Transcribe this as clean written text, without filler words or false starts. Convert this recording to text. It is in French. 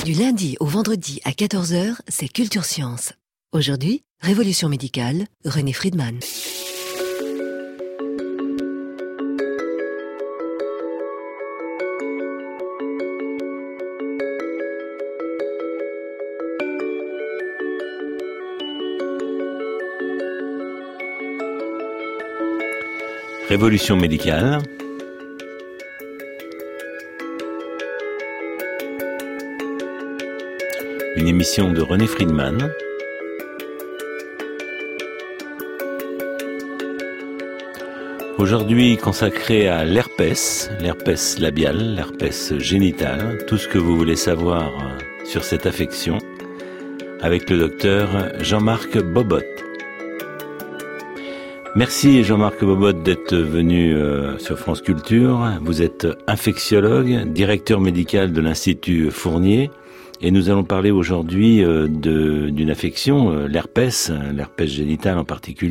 Du lundi au vendredi à 14h, c'est Culture Science. Aujourd'hui, Révolution médicale, René Friedman. Révolution médicale. Une émission de René Friedman. Aujourd'hui consacrée à l'herpès labial, l'herpès génital, tout ce que vous voulez savoir sur cette affection, avec le docteur Jean-Marc Bobot. Merci Jean-Marc Bobot d'être venu sur France Culture. Vous êtes infectiologue, directeur médical de l'Institut Fournier. Et nous allons parler aujourd'hui d'une affection, l'herpès génital en particulier.